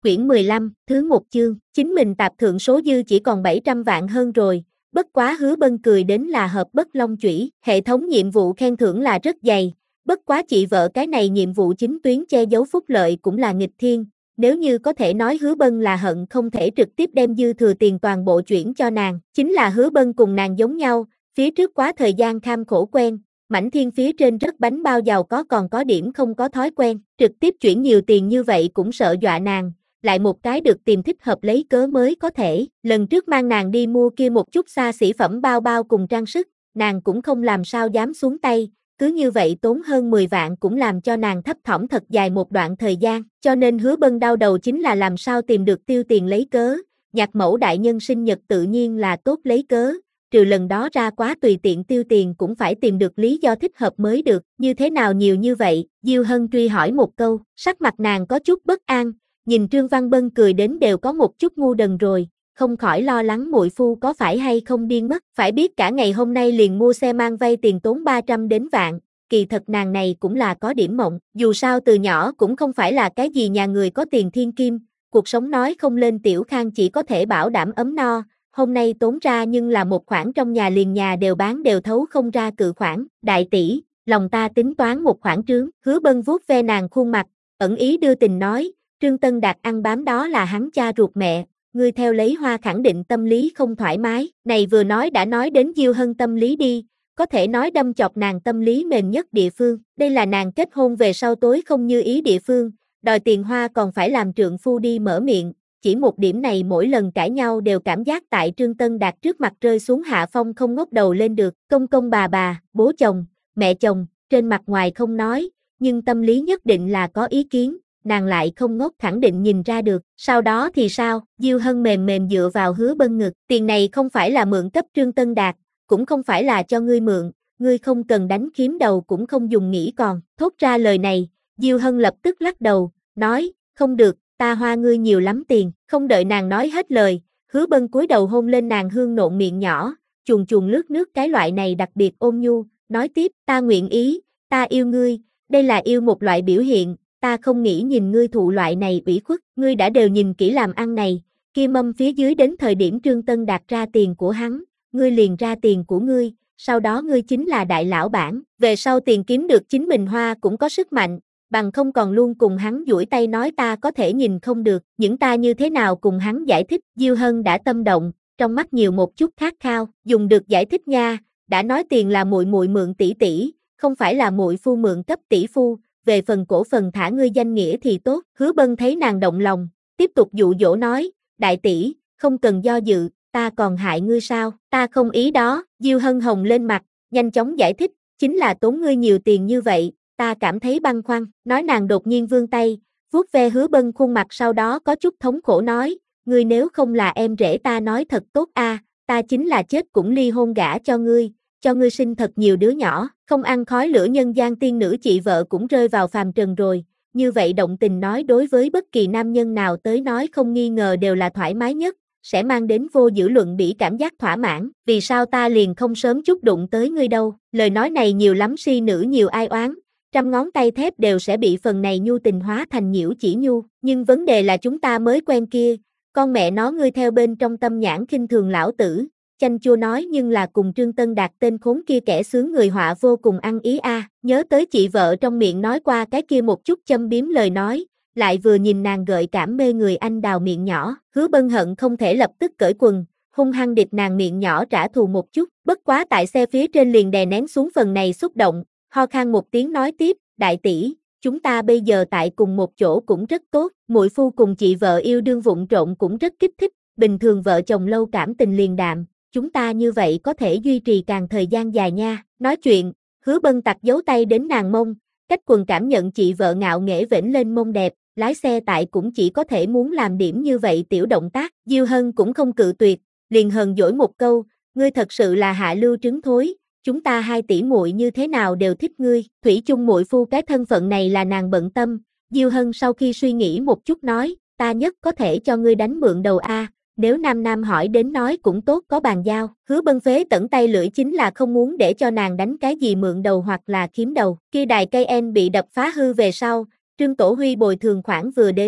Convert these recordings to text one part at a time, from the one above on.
Quyển 15, thứ 1 chương, chính mình tạp thượng số dư chỉ còn 700 vạn hơn rồi, bất quá Hứa Bân cười đến là hợp bất long chủy, hệ thống nhiệm vụ khen thưởng là rất dày, bất quá chị vợ cái này nhiệm vụ chính tuyến che giấu phúc lợi cũng là nghịch thiên, nếu như có thể nói Hứa Bân là hận không thể trực tiếp đem dư thừa tiền toàn bộ chuyển cho nàng, chính là Hứa Bân cùng nàng giống nhau, phía trước quá thời gian kham khổ quen. Mảnh thiên phía trên rất bánh bao giàu có còn có điểm không có thói quen, trực tiếp chuyển nhiều tiền như vậy cũng sợ dọa nàng, lại một cái được tìm thích hợp lấy cớ mới có thể, lần trước mang nàng đi mua kia một chút xa xỉ phẩm bao bao cùng trang sức, nàng cũng không làm sao dám xuống tay, cứ như vậy tốn hơn 10 vạn cũng làm cho nàng thấp thỏm thật dài một đoạn thời gian, cho nên Hứa Bân đau đầu chính là làm sao tìm được tiêu tiền lấy cớ, nhạc mẫu đại nhân sinh nhật tự nhiên là tốt lấy cớ. Trừ lần đó ra quá tùy tiện tiêu tiền cũng phải tìm được lý do thích hợp mới được, như thế nào nhiều như vậy, Diêu Hân truy hỏi một câu, sắc mặt nàng có chút bất an, nhìn Trương Văn Bân cười đến đều có một chút ngu đần rồi, không khỏi lo lắng muội phu có phải hay không điên mất, phải biết cả ngày hôm nay liền mua xe mang vay tiền tốn 300 đến vạn, kỳ thật nàng này cũng là có điểm mộng, dù sao từ nhỏ cũng không phải là cái gì nhà người có tiền thiên kim, cuộc sống nói không lên tiểu khang chỉ có thể bảo đảm ấm no. Hôm nay tốn ra nhưng là một khoản trong nhà liền nhà đều bán đều thấu không ra cự khoản, đại tỷ, lòng ta tính toán một khoản trướng, Hứa Bân vuốt ve nàng khuôn mặt, ẩn ý đưa tình nói, Trương Tân Đạt ăn bám đó là hắn cha ruột mẹ, ngươi theo lấy hoa khẳng định tâm lý không thoải mái, này vừa nói đã nói đến Diêu Hân tâm lý đi, có thể nói đâm chọc nàng tâm lý mềm nhất địa phương, đây là nàng kết hôn về sau tối không như ý địa phương, đòi tiền hoa còn phải làm trượng phu đi mở miệng. Chỉ một điểm này mỗi lần cãi nhau đều cảm giác tại Trương Tân Đạt trước mặt rơi xuống hạ phong không ngóc đầu lên được, công công bà, bố chồng, mẹ chồng, trên mặt ngoài không nói, nhưng tâm lý nhất định là có ý kiến, nàng lại không ngốc khẳng định nhìn ra được, sau đó thì sao, Diêu Hân mềm mềm dựa vào Hứa Bân ngực, tiền này không phải là mượn cấp Trương Tân Đạt, cũng không phải là cho ngươi mượn, ngươi không cần đánh khiếm đầu cũng không dùng nghĩ còn, thốt ra lời này, Diêu Hân lập tức lắc đầu, nói, không được, ta hoa ngươi nhiều lắm tiền, không đợi nàng nói hết lời, Hứa Bân cúi đầu hôn lên nàng hương nộn miệng nhỏ, chuồn chuồn lướt nước cái loại này đặc biệt ôn nhu, nói tiếp, ta nguyện ý, ta yêu ngươi, đây là yêu một loại biểu hiện, ta không nghĩ nhìn ngươi thụ loại này ủy khuất, ngươi đã đều nhìn kỹ làm ăn này, kia mâm phía dưới đến thời điểm Trương Tân Đạt ra tiền của hắn, ngươi liền ra tiền của ngươi, sau đó ngươi chính là đại lão bản, về sau tiền kiếm được chính mình hoa cũng có sức mạnh. Bằng không còn luôn cùng hắn duỗi tay nói ta có thể nhìn không được, những ta như thế nào cùng hắn giải thích, Diêu Hân đã tâm động, trong mắt nhiều một chút khát khao, dùng được giải thích nha, đã nói tiền là muội muội mượn tỷ tỷ, không phải là muội phu mượn cấp tỷ phu, về phần cổ phần thả ngươi danh nghĩa thì tốt, Hứa Bân thấy nàng động lòng, tiếp tục dụ dỗ nói, đại tỷ, không cần do dự, ta còn hại ngươi sao, ta không ý đó, Diêu Hân hồng lên mặt, nhanh chóng giải thích, chính là tốn ngươi nhiều tiền như vậy. Ta cảm thấy băn khoăn, nói nàng đột nhiên vươn tay, vuốt ve Hứa Bân khuôn mặt sau đó có chút thống khổ nói, ngươi nếu không là em rể ta nói thật tốt a, ta chính là chết cũng ly hôn gả cho ngươi sinh thật nhiều đứa nhỏ, không ăn khói lửa nhân gian tiên nữ chị vợ cũng rơi vào phàm trần rồi, như vậy động tình nói đối với bất kỳ nam nhân nào tới nói không nghi ngờ đều là thoải mái nhất, sẽ mang đến vô dữ luận bỉ cảm giác thỏa mãn, vì sao ta liền không sớm chút đụng tới ngươi đâu, lời nói này nhiều lắm si nữ nhiều ai oán. Trăm ngón tay thép đều sẽ bị phần này nhu tình hóa thành nhiễu chỉ nhu, nhưng vấn đề là chúng ta mới quen kia, con mẹ nó ngươi theo bên trong tâm nhãn khinh thường lão tử, chanh chua nói nhưng là cùng Trương Tân Đạt tên khốn kia kẻ sướng người họa vô cùng ăn ý a, nhớ tới chị vợ trong miệng nói qua cái kia một chút châm biếm lời nói, lại vừa nhìn nàng gợi cảm mê người anh đào miệng nhỏ, Hứa Bân hận không thể lập tức cởi quần, hung hăng địch nàng miệng nhỏ trả thù một chút, bất quá tại xe phía trên liền đè nén xuống phần này xúc động. Ho khan một tiếng nói tiếp, đại tỷ, chúng ta bây giờ tại cùng một chỗ cũng rất tốt, muội phu cùng chị vợ yêu đương vụng trộn cũng rất kích thích, bình thường vợ chồng lâu cảm tình liền đạm, chúng ta như vậy có thể duy trì càng thời gian dài nha, nói chuyện, Hứa Bân tặc giấu tay đến nàng mông, cách quần cảm nhận chị vợ ngạo nghễ vểnh lên mông đẹp, lái xe tại cũng chỉ có thể muốn làm điểm như vậy tiểu động tác, Diêu Hân cũng không cự tuyệt, liền hờn dỗi một câu, ngươi thật sự là hạ lưu trứng thối. Chúng ta hai tỷ muội như thế nào đều thích ngươi, thủy chung muội phu cái thân phận này là nàng bận tâm, Diêu Hân sau khi suy nghĩ một chút nói, ta nhất có thể cho ngươi đánh mượn đầu a, nếu nam nam hỏi đến nói cũng tốt có bàn giao, Hứa Bân phế tẩn tay lưỡi chính là không muốn để cho nàng đánh cái gì mượn đầu hoặc là kiếm đầu, kia đài cây en bị đập phá hư về sau, Trương Tổ Huy bồi thường khoản vừa đến,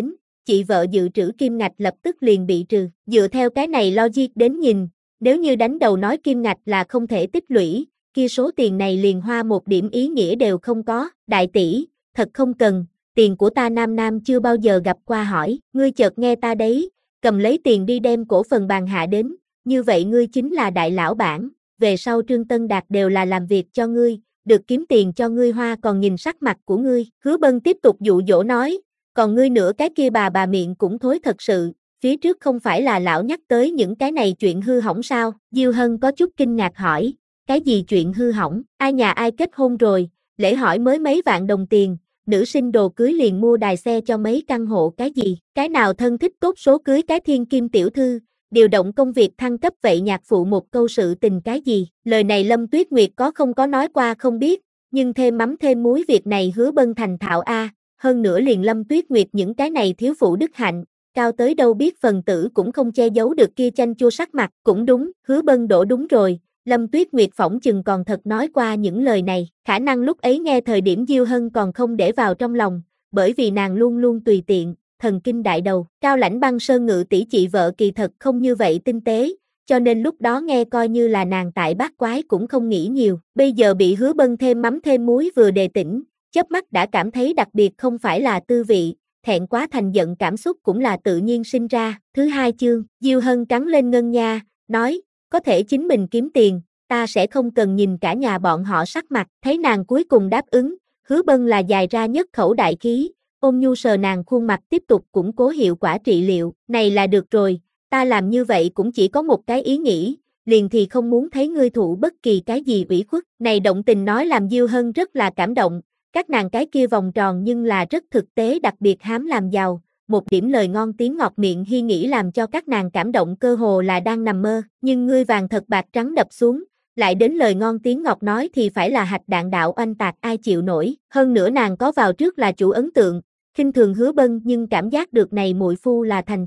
chị vợ dự trữ kim ngạch lập tức liền bị trừ. Dựa theo cái này logic đến nhìn, nếu như đánh đầu nói kim ngạch là không thể tích lũy, kia số tiền này liền hoa một điểm ý nghĩa đều không có. Đại tỷ, thật không cần, tiền của ta Nam Nam chưa bao giờ gặp qua hỏi, ngươi chợt nghe ta đấy, cầm lấy tiền đi đem cổ phần bàn hạ đến, như vậy ngươi chính là đại lão bản, về sau Trương Tân Đạt đều là làm việc cho ngươi, được kiếm tiền cho ngươi hoa còn nhìn sắc mặt của ngươi. Hứa Bân tiếp tục dụ dỗ nói, còn ngươi nữa cái kia bà miệng cũng thối thật sự, phía trước không phải là lão nhắc tới những cái này chuyện hư hỏng sao? Diêu Hân có chút kinh ngạc hỏi, cái gì chuyện hư hỏng, ai nhà ai kết hôn rồi, lễ hỏi mới mấy vạn đồng tiền, nữ sinh đồ cưới liền mua đài xe cho mấy căn hộ cái gì, cái nào thân thích tốt số cưới cái thiên kim tiểu thư, điều động công việc thăng cấp vậy nhạc phụ một câu sự tình cái gì, lời này Lâm Tuyết Nguyệt không có nói qua không biết, nhưng thêm mắm thêm muối việc này Hứa Bân thành thạo a, hơn nữa liền Lâm Tuyết Nguyệt những cái này thiếu phụ đức hạnh, cao tới đâu biết phần tử cũng không che giấu được kia chanh chua sắc mặt, cũng đúng, Hứa Bân đổ đúng rồi. Lâm Tuyết Nguyệt phỏng chừng còn thật nói qua những lời này, khả năng lúc ấy nghe thời điểm Diêu Hân còn không để vào trong lòng, bởi vì nàng luôn luôn tùy tiện, thần kinh đại đầu, Cao Lãnh Băng Sơn Ngự tỷ chị vợ kỳ thật không như vậy tinh tế, cho nên lúc đó nghe coi như là nàng tại bát quái cũng không nghĩ nhiều, bây giờ bị Hứa Bân thêm mắm thêm muối vừa đề tỉnh, chớp mắt đã cảm thấy đặc biệt không phải là tư vị, thẹn quá thành giận cảm xúc cũng là tự nhiên sinh ra. Thứ hai chương, Diêu Hân cắn lên ngân nha, nói, có thể chính mình kiếm tiền, ta sẽ không cần nhìn cả nhà bọn họ sắc mặt, thấy nàng cuối cùng đáp ứng, Hứa Bân là dài ra nhất khẩu đại khí, ôm nhu sờ nàng khuôn mặt tiếp tục củng cố hiệu quả trị liệu, này là được rồi, ta làm như vậy cũng chỉ có một cái ý nghĩ, liền thì không muốn thấy ngươi thụ bất kỳ cái gì ủy khuất, này động tình nói làm Diêu Hân rất là cảm động, các nàng cái kia vòng tròn nhưng là rất thực tế đặc biệt hám làm giàu. Một điểm lời ngon tiếng ngọt miệng hy nghĩ làm cho các nàng cảm động cơ hồ là đang nằm mơ, nhưng ngươi vàng thật bạc trắng đập xuống, lại đến lời ngon tiếng ngọt nói thì phải là hạch đạn đạo oanh tạc ai chịu nổi, hơn nữa nàng có vào trước là chủ ấn tượng, khinh thường Hứa Bân nhưng cảm giác được này muội phu là thành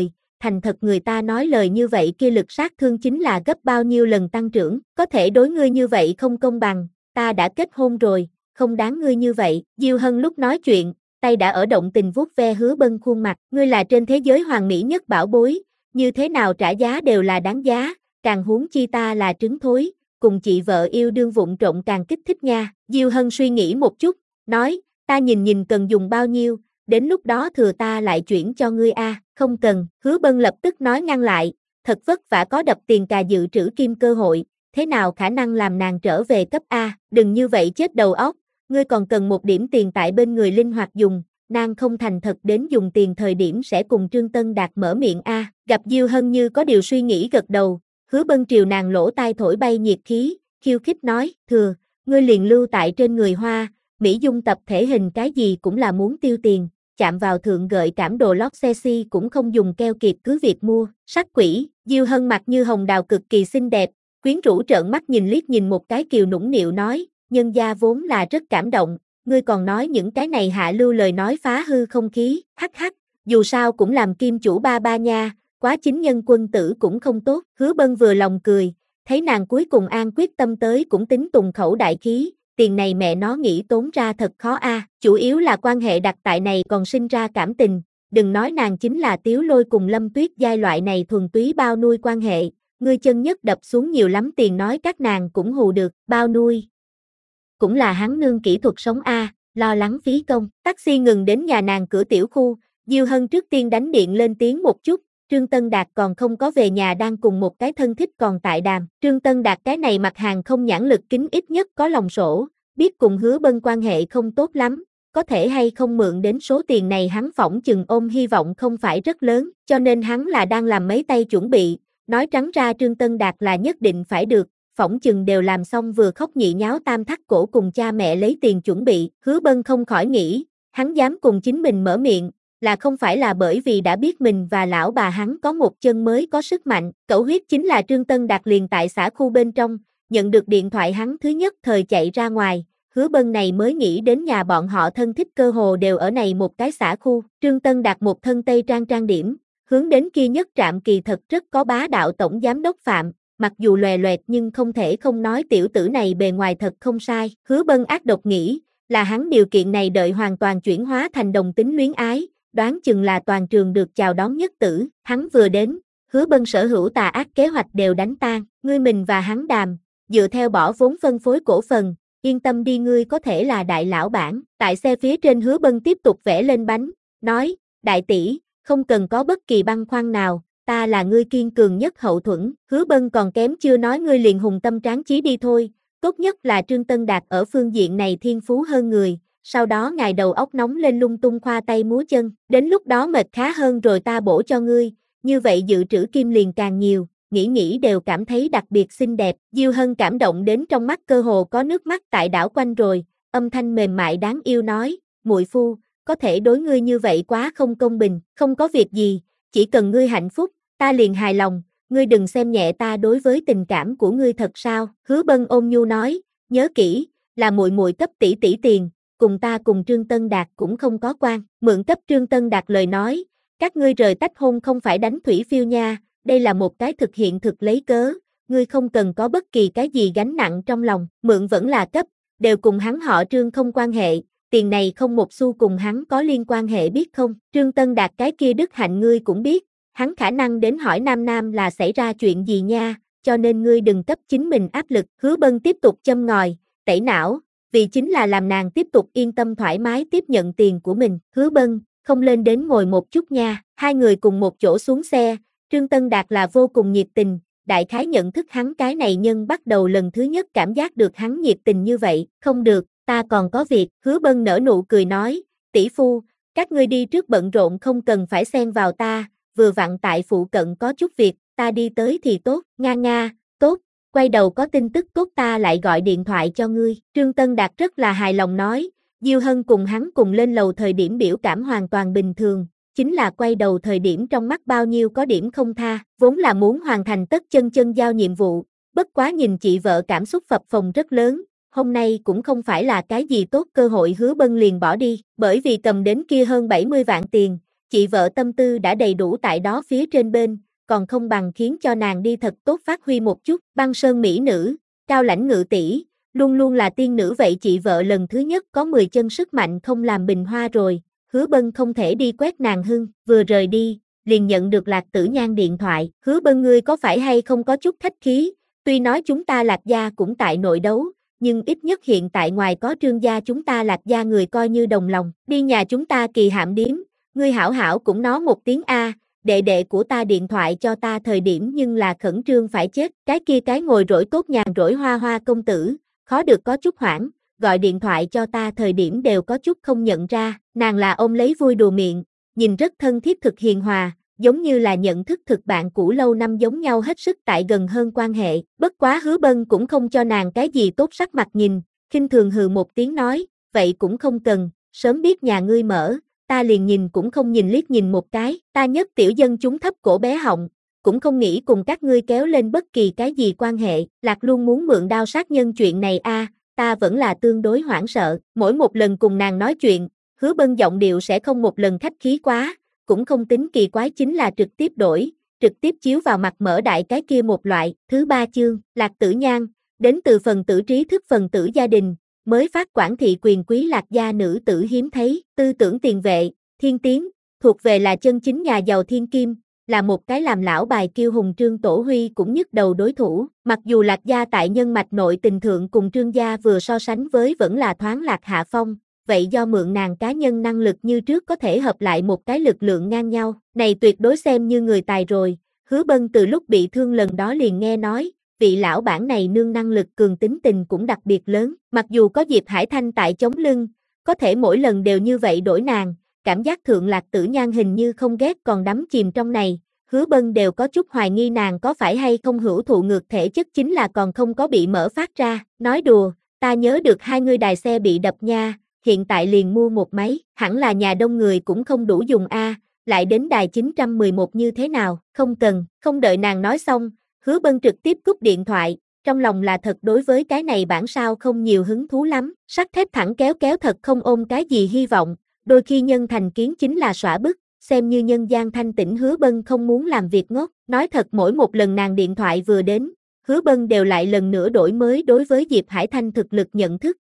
thật người ta nói lời như vậy kia lực sát thương chính là gấp bao nhiêu lần tăng trưởng, có thể đối ngươi như vậy không công bằng, ta đã kết hôn rồi, không đáng ngươi như vậy. Diêu Hân lúc nói chuyện, tay đã ở động tình vuốt ve Hứa Bân khuôn mặt, ngươi là trên thế giới hoàn mỹ nhất bảo bối, như thế nào trả giá đều là đáng giá, càng huống chi ta là trứng thối, cùng chị vợ yêu đương vụng trộm càng kích thích nha. Diêu Hân suy nghĩ một chút, nói, ta nhìn cần dùng bao nhiêu, đến lúc đó thừa ta lại chuyển cho ngươi a, không cần. Hứa Bân lập tức nói ngăn lại, thật vất vả có đập tiền cà dự trữ kim cơ hội, thế nào khả năng làm nàng trở về cấp A, đừng như vậy chết đầu óc. Ngươi còn cần một điểm tiền tại bên người linh hoạt dùng, nàng không thành thật đến dùng tiền thời điểm sẽ cùng Trương Tân Đạt mở miệng a. Gặp Diêu Hân như có điều suy nghĩ gật đầu, Hứa Bân triều nàng lỗ tai thổi bay nhiệt khí, khiêu khích nói, thừa, ngươi liền lưu tại trên người hoa, mỹ dung tập thể hình cái gì cũng là muốn tiêu tiền, chạm vào thượng gợi cảm đồ lót sexy cũng không dùng keo kiệt cứ việc mua. Sắc quỷ, Diêu Hân mặt như hồng đào cực kỳ xinh đẹp, quyến rũ trợn mắt nhìn liếc nhìn một cái kiều nũng nịu nói, nhân gia vốn là rất cảm động, ngươi còn nói những cái này hạ lưu lời nói phá hư không khí, hắc hắc, dù sao cũng làm kim chủ ba nha, quá chính nhân quân tử cũng không tốt. Hứa Bân vừa lòng cười, thấy nàng cuối cùng an quyết tâm tới cũng tính tùng khẩu đại khí, tiền này mẹ nó nghĩ tốn ra thật khó a, chủ yếu là quan hệ đặt tại này còn sinh ra cảm tình, đừng nói nàng chính là Tiếu Lôi cùng Lâm Tuyết giai loại này thuần túy bao nuôi quan hệ, ngươi chân nhất đập xuống nhiều lắm tiền nói các nàng cũng hù được, bao nuôi. Cũng là hắn nương kỹ thuật sống a, lo lắng phí công. Taxi ngừng đến nhà nàng cửa tiểu khu, Diêu Hân trước tiên đánh điện lên tiếng một chút, Trương Tân Đạt còn không có về nhà đang cùng một cái thân thích còn tại đàm. Trương Tân Đạt cái này mặt hàng không nhãn lực kính ít nhất có lòng sổ, biết cùng Hứa Bân quan hệ không tốt lắm, có thể hay không mượn đến số tiền này hắn phỏng chừng ôm hy vọng không phải rất lớn, cho nên hắn là đang làm mấy tay chuẩn bị, nói trắng ra Trương Tân Đạt là nhất định phải được. Phỏng chừng đều làm xong vừa khóc nhị nháo tam thắt cổ cùng cha mẹ lấy tiền chuẩn bị, Hứa Bân không khỏi nghĩ, hắn dám cùng chính mình mở miệng, là không phải là bởi vì đã biết mình và lão bà hắn có một chân mới có sức mạnh, cẩu huyết chính là Trương Tân Đạt liền tại xã khu bên trong, nhận được điện thoại hắn thứ nhất thời chạy ra ngoài, Hứa Bân này mới nghĩ đến nhà bọn họ thân thích cơ hồ đều ở này một cái xã khu, Trương Tân Đạt một thân tây trang điểm, hướng đến kia nhất trạm kỳ thật rất có bá đạo tổng giám đốc Phạm. Mặc dù lòe loẹt nhưng không thể không nói tiểu tử này bề ngoài thật không sai, Hứa Bân ác độc nghĩ, là hắn điều kiện này đợi hoàn toàn chuyển hóa thành đồng tính luyến ái, đoán chừng là toàn trường được chào đón nhất tử, hắn vừa đến, Hứa Bân sở hữu tà ác kế hoạch đều đánh tan, ngươi mình và hắn đàm, dựa theo bỏ vốn phân phối cổ phần, yên tâm đi ngươi có thể là đại lão bản, tại xe phía trên Hứa Bân tiếp tục vẽ lên bánh, nói, đại tỷ, không cần có bất kỳ băn khoăn nào, ta là ngươi kiên cường nhất hậu thuẫn, Hứa Bân còn kém chưa nói ngươi liền hùng tâm tráng chí đi thôi, tốt nhất là Trương Tân Đạt ở phương diện này thiên phú hơn người, sau đó ngài đầu óc nóng lên lung tung khoa tay múa chân, đến lúc đó mệt khá hơn rồi ta bổ cho ngươi, như vậy dự trữ kim liền càng nhiều, nghĩ đều cảm thấy đặc biệt xinh đẹp, Diêu Hân cảm động đến trong mắt cơ hồ có nước mắt tại đảo quanh rồi, âm thanh mềm mại đáng yêu nói, muội phu, có thể đối ngươi như vậy quá không công bình, không có việc gì, chỉ cần ngươi hạnh phúc, ta liền hài lòng, ngươi đừng xem nhẹ ta đối với tình cảm của ngươi thật sao, Hứa Bân ôn nhu nói, nhớ kỹ, là muội muội cấp tỷ tỷ tiền, cùng ta cùng Trương Tân Đạt cũng không có quan, mượn cấp Trương Tân Đạt lời nói, các ngươi rời tách hôn không phải đánh thủy phiêu nha, đây là một cái thực hiện thực lấy cớ, ngươi không cần có bất kỳ cái gì gánh nặng trong lòng, mượn vẫn là cấp, đều cùng hắn họ Trương không quan hệ, tiền này không một xu cùng hắn có liên quan hệ biết không, Trương Tân Đạt cái kia đức hạnh ngươi cũng biết, hắn khả năng đến hỏi Nam Nam là xảy ra chuyện gì nha, cho nên ngươi đừng cấp chính mình áp lực, Hứa Bân tiếp tục châm ngòi, tẩy não, vì chính là làm nàng tiếp tục yên tâm thoải mái tiếp nhận tiền của mình, Hứa Bân, không lên đến ngồi một chút nha, hai người cùng một chỗ xuống xe, Trương Tân Đạt là vô cùng nhiệt tình, đại khái nhận thức hắn cái này nhân bắt đầu lần thứ nhất cảm giác được hắn nhiệt tình như vậy, không được, ta còn có việc, Hứa Bân nở nụ cười nói, tỷ phu, các ngươi đi trước bận rộn không cần phải xen vào ta, vừa vặn tại phụ cận có chút việc, ta đi tới thì tốt, nga, tốt, quay đầu có tin tức tốt ta lại gọi điện thoại cho ngươi, Trương Tân Đạt rất là hài lòng nói, Diêu Hân cùng hắn cùng lên lầu thời điểm biểu cảm hoàn toàn bình thường, chính là quay đầu thời điểm trong mắt bao nhiêu có điểm không tha, vốn là muốn hoàn thành tất chân giao nhiệm vụ, bất quá nhìn chị vợ cảm xúc phập phồng rất lớn, hôm nay cũng không phải là cái gì tốt cơ hội Hứa Bân liền bỏ đi, bởi vì cầm đến kia hơn 70 vạn tiền, chị vợ tâm tư đã đầy đủ tại đó phía trên bên, còn không bằng khiến cho nàng đi thật tốt phát huy một chút, băng sơn mỹ nữ, cao lãnh ngự tỷ, luôn luôn là tiên nữ vậy chị vợ lần thứ nhất có 10 chân sức mạnh không làm bình hoa rồi, Hứa Bân không thể đi quét nàng hưng, vừa rời đi, liền nhận được Lạc Tử Nhan điện thoại, Hứa Bân ngươi có phải hay không có chút khách khí, tuy nói chúng ta Lạc gia cũng tại nội đấu, nhưng ít nhất hiện tại ngoài có Trương gia chúng ta Lạc gia người coi như đồng lòng, đi nhà chúng ta Kỳ Hạm điếm, ngươi hảo hảo cũng nói một tiếng a, đệ đệ của ta điện thoại cho ta thời điểm nhưng là khẩn trương phải chết, cái kia cái ngồi rỗi tốt nhàn rỗi hoa hoa công tử, khó được có chút hoảng, gọi điện thoại cho ta thời điểm đều có chút không nhận ra, nàng là ôm lấy vui đùa miệng, nhìn rất thân thiết thực hiền hòa, giống như là nhận thức thực bạn cũ lâu năm giống nhau hết sức tại gần hơn quan hệ, bất quá Hứa Bân cũng không cho nàng cái gì tốt sắc mặt nhìn, khinh thường hừ một tiếng nói, vậy cũng không cần, sớm biết nhà ngươi mở, ta liền nhìn cũng không nhìn liếc nhìn một cái, ta nhất tiểu dân chúng thấp cổ bé họng, cũng không nghĩ cùng các ngươi kéo lên bất kỳ cái gì quan hệ, Lạc luôn muốn mượn đao sát nhân chuyện này a, ta vẫn là tương đối hoảng sợ, mỗi một lần cùng nàng nói chuyện, Hứa Bân giọng điệu sẽ không một lần khách khí quá, cũng không tính kỳ quái chính là trực tiếp đổi, trực tiếp chiếu vào mặt mở đại cái kia một loại, thứ 3 chương, Lạc Tử Nhan, đến từ phần tử trí thức phần tử gia đình, mới phát quản thị quyền quý Lạc gia nữ tử hiếm thấy, tư tưởng tiền vệ, thiên tiến, thuộc về là chân chính nhà giàu thiên kim, là một cái làm lão bài kiêu hùng Trương Tổ Huy cũng nhức đầu đối thủ, mặc dù Lạc gia tại nhân mạch nội tình thượng cùng Trương gia vừa so sánh với vẫn là thoáng lạc hạ phong, vậy do mượn nàng cá nhân năng lực như trước có thể hợp lại một cái lực lượng ngang nhau, này tuyệt đối xem như người tài rồi, Hứa Bân từ lúc bị thương lần đó liền nghe nói, vị lão bản này nương năng lực cường tính tình cũng đặc biệt lớn, mặc dù có Diệp Hải Thanh tại chống lưng, có thể mỗi lần đều như vậy đổi nàng, cảm giác thượng Lạc Tử Nhan hình như không ghét còn đắm chìm trong này, Hứa Bân đều có chút hoài nghi nàng có phải hay không hữu thụ ngược thể chất chính là còn không có bị mở phát ra, nói đùa, ta nhớ được hai ngươi đài xe bị đập nha, hiện tại liền mua một máy, hẳn là nhà đông người cũng không đủ dùng a, lại đến đài 911 như thế nào, không cần, không đợi nàng nói xong, Hứa Bân trực tiếp cúp điện thoại, trong lòng là thật đối với cái này bản sao không nhiều hứng thú lắm, sắt thép thẳng kéo kéo thật không ôm cái gì hy vọng, đôi khi nhân thành kiến chính là xõa bức, xem như nhân gian thanh tĩnh Hứa Bân không muốn làm việc ngốc, nói thật mỗi một lần nàng điện thoại vừa đến, Hứa Bân đều lại lần nữa đổi mới đối với Diệp Hải Thanh thực lực nhận thức,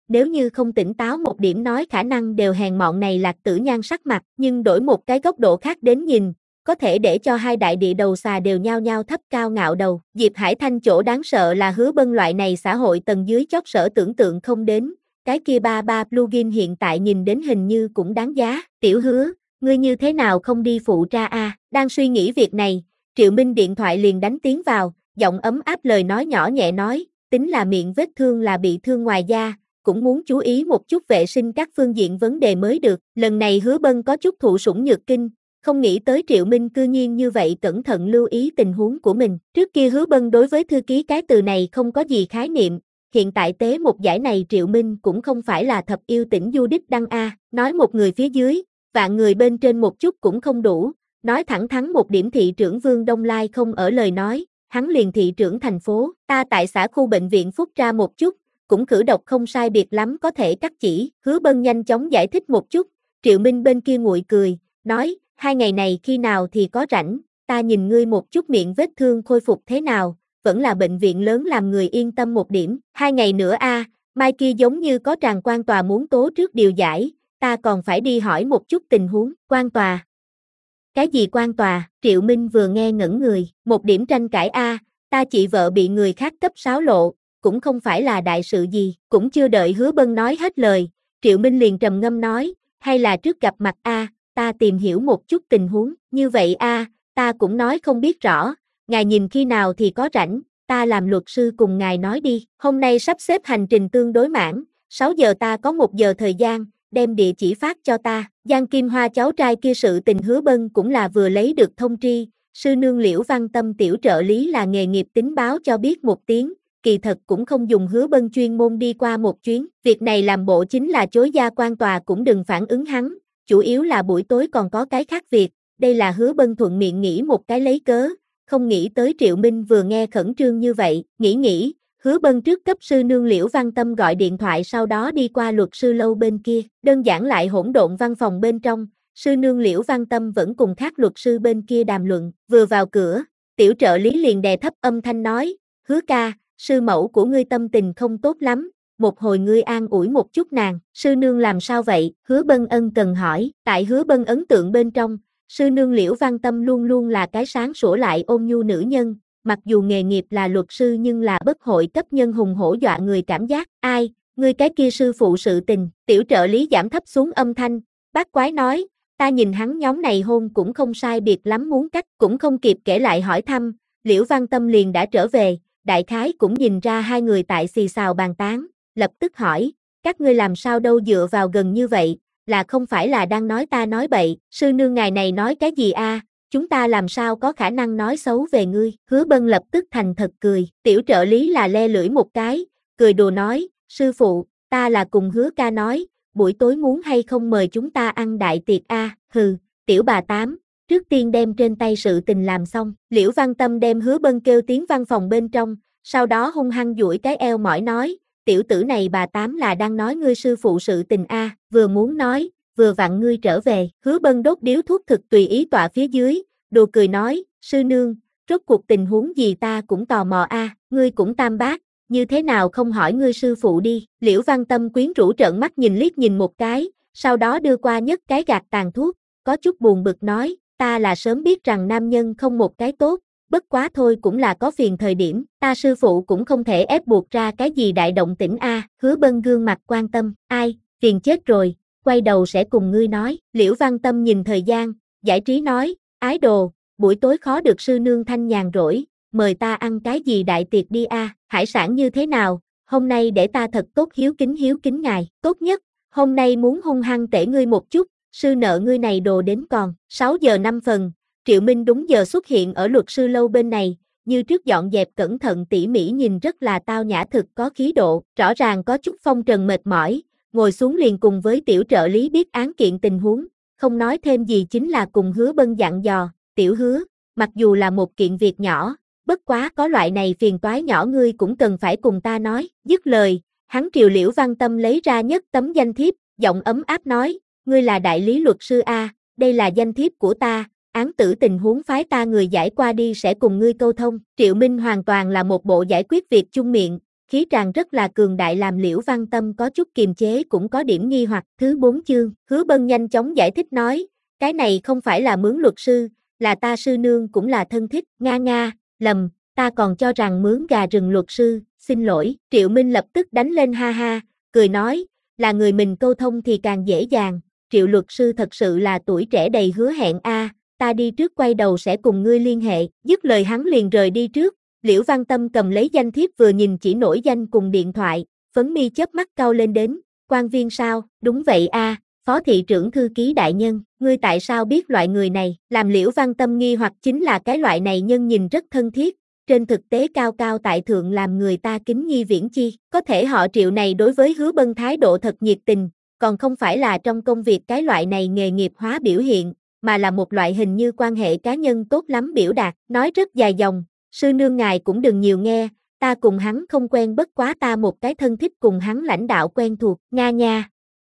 nếu như không tỉnh táo một điểm nói khả năng đều hèn mọn này Lạc Tử Nhan sắc mặt, nhưng đổi một cái góc độ khác đến nhìn, có thể để cho hai đại địa đầu xà đều nhao nhao thấp cao ngạo đầu. Diệp Hải Thanh chỗ đáng sợ là Hứa Bân loại này xã hội tầng dưới chót sở tưởng tượng không đến, cái kia ba plugin hiện tại nhìn đến hình như cũng đáng giá. Tiểu Hứa, ngươi như thế nào không đi phụ tra a? Đang suy nghĩ việc này, Triệu Minh điện thoại liền đánh tiếng vào, giọng ấm áp lời nói nhỏ nhẹ nói, tính là miệng vết thương là bị thương ngoài da, cũng muốn chú ý một chút vệ sinh các phương diện vấn đề mới được. Lần này Hứa Bân có chút thụ sủng nhược kinh, không nghĩ tới Triệu Minh cư nhiên như vậy cẩn thận lưu ý tình huống của mình. Trước kia Hứa Bân đối với thư ký cái từ này không có gì khái niệm, hiện tại tế một giải này Triệu Minh cũng không phải là thập yêu tỉnh du đích đăng a, nói một người phía dưới, vạn người bên trên một chút cũng không đủ, nói thẳng thắn một điểm thị trưởng Vương Đông Lai không ở lời nói, hắn liền thị trưởng thành phố, ta tại xã khu bệnh viện Phúc ra một chút, cũng khử độc không sai biệt lắm có thể cắt chỉ. Hứa Bân nhanh chóng giải thích một chút, Triệu Minh bên kia nguội cười, nói, 2 ngày này khi nào thì có rảnh, ta nhìn ngươi một chút miệng vết thương khôi phục thế nào, vẫn là bệnh viện lớn làm người yên tâm một điểm. 2 ngày nữa a, mai kia giống như có tràng quan tòa muốn tố trước điều giải, ta còn phải đi hỏi một chút tình huống. Quan tòa? Cái gì quan tòa? Triệu Minh vừa nghe ngẩn người, một điểm tranh cãi a, ta chị vợ bị người khác cấp sáo lộ, cũng không phải là đại sự gì. Cũng chưa đợi Hứa Bân nói hết lời, Triệu Minh liền trầm ngâm nói, hay là trước gặp mặt a, ta tìm hiểu một chút tình huống. Như vậy a, ta cũng nói không biết rõ, ngài nhìn khi nào thì có rảnh, ta làm luật sư cùng ngài nói đi. Hôm nay sắp xếp hành trình tương đối mãn, 6 giờ ta có 1 giờ thời gian, đem địa chỉ phát cho ta. Giang Kim Hoa cháu trai kia sự tình Hứa Bân cũng là vừa lấy được thông tri, sư nương Liễu Văn Tâm tiểu trợ lý là nghề nghiệp tính báo cho biết một tiếng, kỳ thật cũng không dùng Hứa Bân chuyên môn đi qua một chuyến. Việc này làm bộ chính là chối gia quan tòa cũng đừng phản ứng hắn, chủ yếu là buổi tối còn có cái khác việc, đây là Hứa Bân thuận miệng nghĩ một cái lấy cớ, không nghĩ tới Triệu Minh vừa nghe khẩn trương như vậy, nghĩ, Hứa Bân trước cấp sư nương Liễu Văn Tâm gọi điện thoại sau đó đi qua luật sư lâu bên kia, đơn giản lại hỗn độn văn phòng bên trong, sư nương Liễu Văn Tâm vẫn cùng khác luật sư bên kia đàm luận, vừa vào cửa, tiểu trợ lý liền đè thấp âm thanh nói, Hứa ca, sư mẫu của ngươi tâm tình không tốt lắm, một hồi ngươi an ủi một chút nàng. Sư nương làm sao vậy? Hứa Bân ân cần hỏi. Tại Hứa Bân ấn tượng bên trong, sư nương Liễu Văn Tâm luôn luôn là cái sáng sủa lại ôn nhu nữ nhân, mặc dù nghề nghiệp là luật sư nhưng là bất hội cấp nhân hùng hổ dọa người cảm giác. Ai, ngươi cái kia sư phụ sự tình? Tiểu trợ lý giảm thấp xuống âm thanh, bác quái nói, ta nhìn hắn nhóm này hôn cũng không sai biệt lắm muốn cắt, cũng không kịp kể lại hỏi thăm, Liễu Văn Tâm liền đã trở về, đại khái cũng nhìn ra hai người tại xì xào bàn tán, lập tức hỏi, các ngươi làm sao đâu dựa vào gần như vậy, là không phải là đang nói ta nói bậy, sư nương ngài này nói cái gì a? Chúng ta làm sao có khả năng nói xấu về ngươi? Hứa Bân lập tức thành thật cười, tiểu trợ lý là le lưỡi một cái, cười đùa nói, sư phụ, ta là cùng Hứa ca nói, buổi tối muốn hay không mời chúng ta ăn đại tiệc a? Hừ, tiểu bà tám, trước tiên đem trên tay sự tình làm xong. Liễu Văn Tâm đem Hứa Bân kêu tiến văn phòng bên trong, sau đó hung hăng duỗi cái eo mỏi nói, tiểu tử này bà tám là đang nói ngươi sư phụ sự tình a, vừa muốn nói, vừa vặn ngươi trở về. Hứa Bân đốt điếu thuốc thực tùy ý tọa phía dưới, đùa cười nói, sư nương, rốt cuộc tình huống gì ta cũng tò mò a, ngươi cũng tam bát, như thế nào không hỏi ngươi sư phụ đi. Liễu Văn Tâm quyến rũ trợn mắt nhìn liếc nhìn một cái, sau đó đưa qua nhất cái gạt tàn thuốc, có chút buồn bực nói, ta là sớm biết rằng nam nhân không một cái tốt, bất quá thôi cũng là có phiền thời điểm, ta sư phụ cũng không thể ép buộc ra cái gì đại động tĩnh a. Hứa Bân gương mặt quan tâm, ai, phiền chết rồi, quay đầu sẽ cùng ngươi nói. Liễu Văn Tâm nhìn thời gian, giải trí nói, ái đồ, buổi tối khó được sư nương thanh nhàn rỗi, mời ta ăn cái gì đại tiệc đi a, hải sản như thế nào, hôm nay để ta thật tốt hiếu kính ngài, tốt nhất, hôm nay muốn hung hăng tể ngươi một chút, sư nợ ngươi này đồ đến còn. 6 giờ 5 phần, Triệu Minh đúng giờ xuất hiện ở luật sư lâu bên này, như trước dọn dẹp cẩn thận tỉ mỉ nhìn rất là tao nhã thực có khí độ, rõ ràng có chút phong trần mệt mỏi, ngồi xuống liền cùng với tiểu trợ lý biết án kiện tình huống, không nói thêm gì chính là cùng Hứa Bân dặn dò, tiểu Hứa, mặc dù là một kiện việc nhỏ, bất quá có loại này phiền toái nhỏ ngươi cũng cần phải cùng ta nói. Dứt lời, hắn triều Liễu Văn Tâm lấy ra nhất tấm danh thiếp, giọng ấm áp nói, ngươi là đại lý luật sư a, đây là danh thiếp của ta, án tử tình huống phái ta người giải qua đi sẽ cùng ngươi câu thông. Triệu Minh hoàn toàn là một bộ giải quyết việc chung miệng, khí tràng rất là cường đại làm Liễu Văn Tâm có chút kiềm chế cũng có điểm nghi hoặc. Thứ 4 chương, Hứa Bân nhanh chóng giải thích nói, cái này không phải là mướn luật sư, là ta sư nương cũng là thân thích. Nga, lầm, ta còn cho rằng mướn gà rừng luật sư, xin lỗi. Triệu Minh lập tức đánh lên ha ha, cười nói, là người mình câu thông thì càng dễ dàng. Triệu luật sư thật sự là tuổi trẻ đầy hứa hẹn a, ta đi trước quay đầu sẽ cùng ngươi liên hệ. Dứt lời hắn liền rời đi trước. Liễu Văn Tâm cầm lấy danh thiếp vừa nhìn chỉ nổi danh cùng điện thoại, phấn mi chớp mắt cau lên đến, quan viên sao? Đúng vậy a, phó thị trưởng thư ký đại nhân, ngươi tại sao biết loại người này? Làm Liễu Văn Tâm nghi hoặc chính là cái loại này nhân nhìn rất thân thiết, trên thực tế cao cao tại thượng làm người ta kính nhi viễn chi. Có thể họ Triệu này đối với Hứa Bân thái độ thật nhiệt tình, còn không phải là trong công việc cái loại này nghề nghiệp hóa biểu hiện, mà là một loại hình như quan hệ cá nhân tốt lắm biểu đạt, nói rất dài dòng. Sư nương ngài cũng đừng nhiều nghe, ta cùng hắn không quen bất quá ta một cái thân thích cùng hắn lãnh đạo quen thuộc. Nga nha.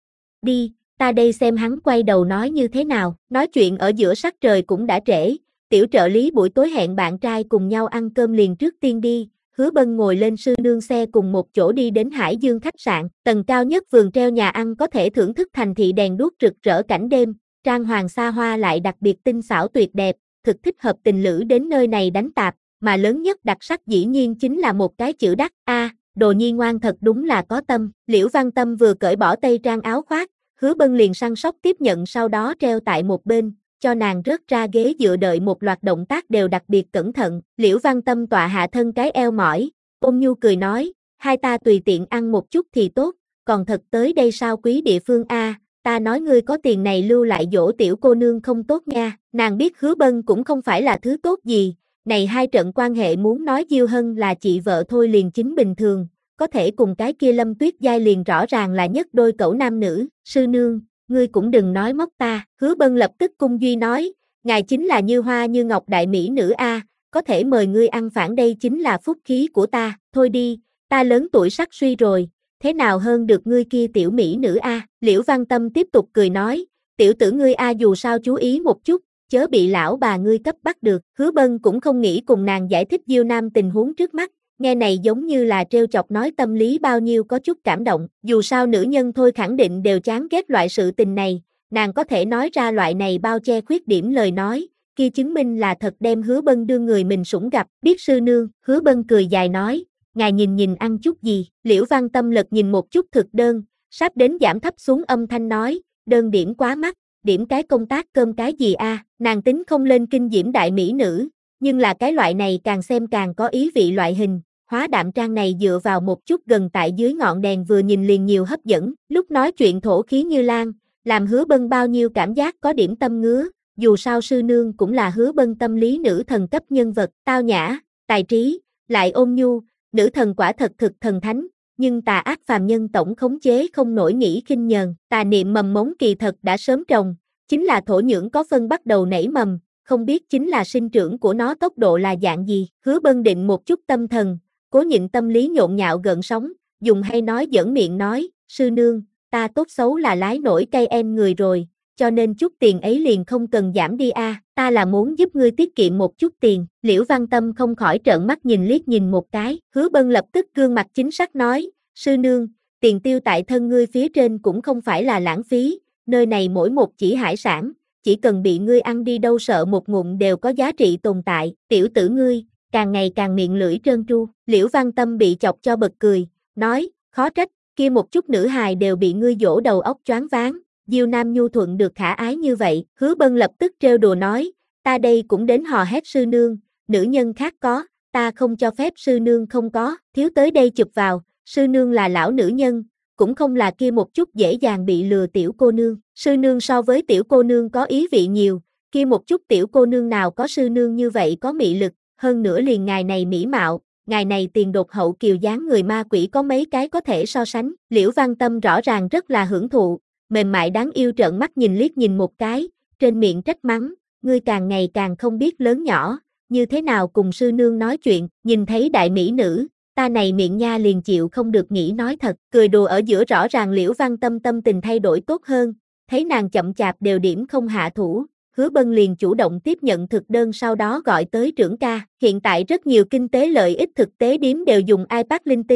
Đi, ta đây xem hắn quay đầu nói như thế nào. Nói chuyện ở giữa sắc trời cũng đã trễ, tiểu trợ lý buổi tối hẹn bạn trai cùng nhau ăn cơm liền trước tiên đi. Hứa Bân ngồi lên sư nương xe cùng một chỗ đi đến Hải Dương khách sạn, tầng cao nhất vườn treo nhà ăn có thể thưởng thức thành thị đèn đuốc rực rỡ cảnh đêm, trang hoàng xa hoa lại đặc biệt tinh xảo tuyệt đẹp, thực thích hợp tình lữ đến nơi này đánh tạp. Mà lớn nhất đặc sắc dĩ nhiên chính là một cái chữ đắt. Đồ nhi ngoan thật đúng là có tâm. Liễu Văn Tâm vừa cởi bỏ tây trang áo khoác, Hứa Bân liền săn sóc tiếp nhận sau đó treo tại một bên, cho nàng rớt ra ghế dựa đợi một loạt động tác đều đặc biệt cẩn thận. Liễu Văn Tâm tọa hạ thân cái eo mỏi, ôn nhu cười nói, hai ta tùy tiện ăn một chút thì tốt, còn thật tới đây sao quý địa phương a, ta nói ngươi có tiền này lưu lại dỗ tiểu cô nương không tốt nha. Nàng biết Hứa Bân cũng không phải là thứ tốt gì. Này hai trận quan hệ muốn nói Diêu Hân là chị vợ thôi liền chính bình thường, có thể cùng cái kia Lâm Tuyết Giai liền rõ ràng là nhất đôi cẩu nam nữ. Sư nương, ngươi cũng đừng nói móc ta. Hứa Bân lập tức cung duy nói, ngài chính là như hoa như ngọc đại mỹ nữ a, có thể mời ngươi ăn phản đây chính là phúc khí của ta. Thôi đi, ta lớn tuổi sắc suy rồi, thế nào hơn được ngươi kia tiểu mỹ nữ a. Liễu Văn Tâm tiếp tục cười nói, tiểu tử ngươi a dù sao chú ý một chút, chớ bị lão bà ngươi cấp bắt được. Hứa Bân cũng không nghĩ cùng nàng giải thích Diêu Nam tình huống trước mắt, nghe này giống như là trêu chọc nói tâm lý bao nhiêu có chút cảm động, dù sao nữ nhân thôi khẳng định đều chán ghét loại sự tình này, nàng có thể nói ra loại này bao che khuyết điểm lời nói, kia chứng minh là thật đem Hứa Bân đưa người mình sủng gặp. Biết sư nương. Hứa Bân cười dài nói, ngài nhìn ăn chút gì. Liễu Văn Tâm lật nhìn một chút thực đơn, sắp đến giảm thấp xuống âm thanh nói, đơn điểm quá mắc, điểm cái công tác cơm cái gì a. Nàng tính không lên kinh diễm đại mỹ nữ, nhưng là cái loại này càng xem càng có ý vị loại hình, hóa đạm trang này dựa vào một chút gần tại dưới ngọn đèn vừa nhìn liền nhiều hấp dẫn, lúc nói chuyện thổ khí như lan, làm Hứa Bân bao nhiêu cảm giác có điểm tâm ngứa, dù sao sư nương cũng là Hứa Bân tâm lý nữ thần cấp nhân vật, tao nhã, tài trí, lại ôn nhu, nữ thần quả thật thực thần thánh, nhưng tà ác phàm nhân tổng khống chế không nổi nghĩ khinh nhờn, tà niệm mầm mống kỳ thật đã sớm trồng, chính là thổ nhưỡng có phân bắt đầu nảy mầm, không biết chính là sinh trưởng của nó tốc độ là dạng gì. Hứa Bân định một chút tâm thần, cố nhịn tâm lý nhộn nhạo gợn sóng, dùng hay nói giỡn miệng nói, sư nương, ta tốt xấu là lái nổi cây em người rồi, cho nên chút tiền ấy liền không cần giảm đi a, ta là muốn giúp ngươi tiết kiệm một chút tiền. Liễu Văn Tâm không khỏi trợn mắt nhìn liếc nhìn một cái, Hứa Bân lập tức gương mặt chính xác nói, sư nương, tiền tiêu tại thân ngươi phía trên cũng không phải là lãng phí, nơi này mỗi một chỉ hải sản, chỉ cần bị ngươi ăn đi đâu sợ một ngụm đều có giá trị tồn tại, tiểu tử ngươi, càng ngày càng miệng lưỡi trơn tru. Liễu Văn Tâm bị chọc cho bật cười, nói, khó trách, kia một chút nữ hài đều bị ngươi dỗ đầu óc choáng váng, Diêu Nam nhu thuận được khả ái như vậy. Hứa Bân lập tức trêu đùa nói, ta đây cũng đến hò hét sư nương, nữ nhân khác có, ta không cho phép sư nương không có, thiếu tới đây chụp vào, sư nương là lão nữ nhân, cũng không là kia một chút dễ dàng bị lừa tiểu cô nương, sư nương so với tiểu cô nương có ý vị nhiều, kia một chút tiểu cô nương nào có sư nương như vậy có mị lực, hơn nữa liền ngài này mỹ mạo, ngài này tiền đột hậu kiều dáng người ma quỷ có mấy cái có thể so sánh. Liễu Văn Tâm rõ ràng rất là hưởng thụ, mềm mại đáng yêu trợn mắt nhìn liếc nhìn một cái, trên miệng trách mắng, ngươi càng ngày càng không biết lớn nhỏ, như thế nào cùng sư nương nói chuyện, nhìn thấy đại mỹ nữ, ta này miệng nha liền chịu không được nghĩ nói thật, cười đùa ở giữa rõ ràng Liễu Văn Tâm tâm tình thay đổi tốt hơn, thấy nàng chậm chạp đều điểm không hạ thủ, Hứa Bân liền chủ động tiếp nhận thực đơn sau đó gọi tới trưởng ca, hiện tại rất nhiều kinh tế lợi ích thực tế điếm đều dùng iPad linh tinh,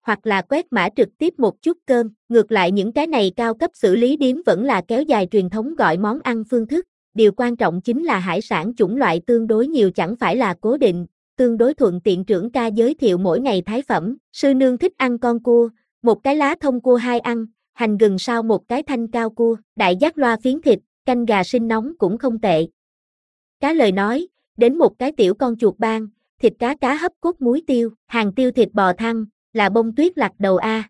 hoặc là quét mã trực tiếp một chút cơm. Ngược lại những cái này cao cấp xử lý điếm vẫn là kéo dài truyền thống gọi món ăn phương thức. Điều quan trọng chính là hải sản chủng loại tương đối nhiều chẳng phải là cố định, tương đối thuận tiện. Trưởng ca giới thiệu mỗi ngày thái phẩm. Sư nương thích ăn con cua, một cái lá thông cua 2 ăn, hành gừng sao một cái thanh cao cua, đại giác loa phiến thịt, canh gà sinh nóng cũng không tệ. Cá lời nói, đến một cái tiểu con chuột ban, thịt cá cá hấp cốt muối tiêu, hàng tiêu thịt bò thăn, là bông tuyết lạc đầu a.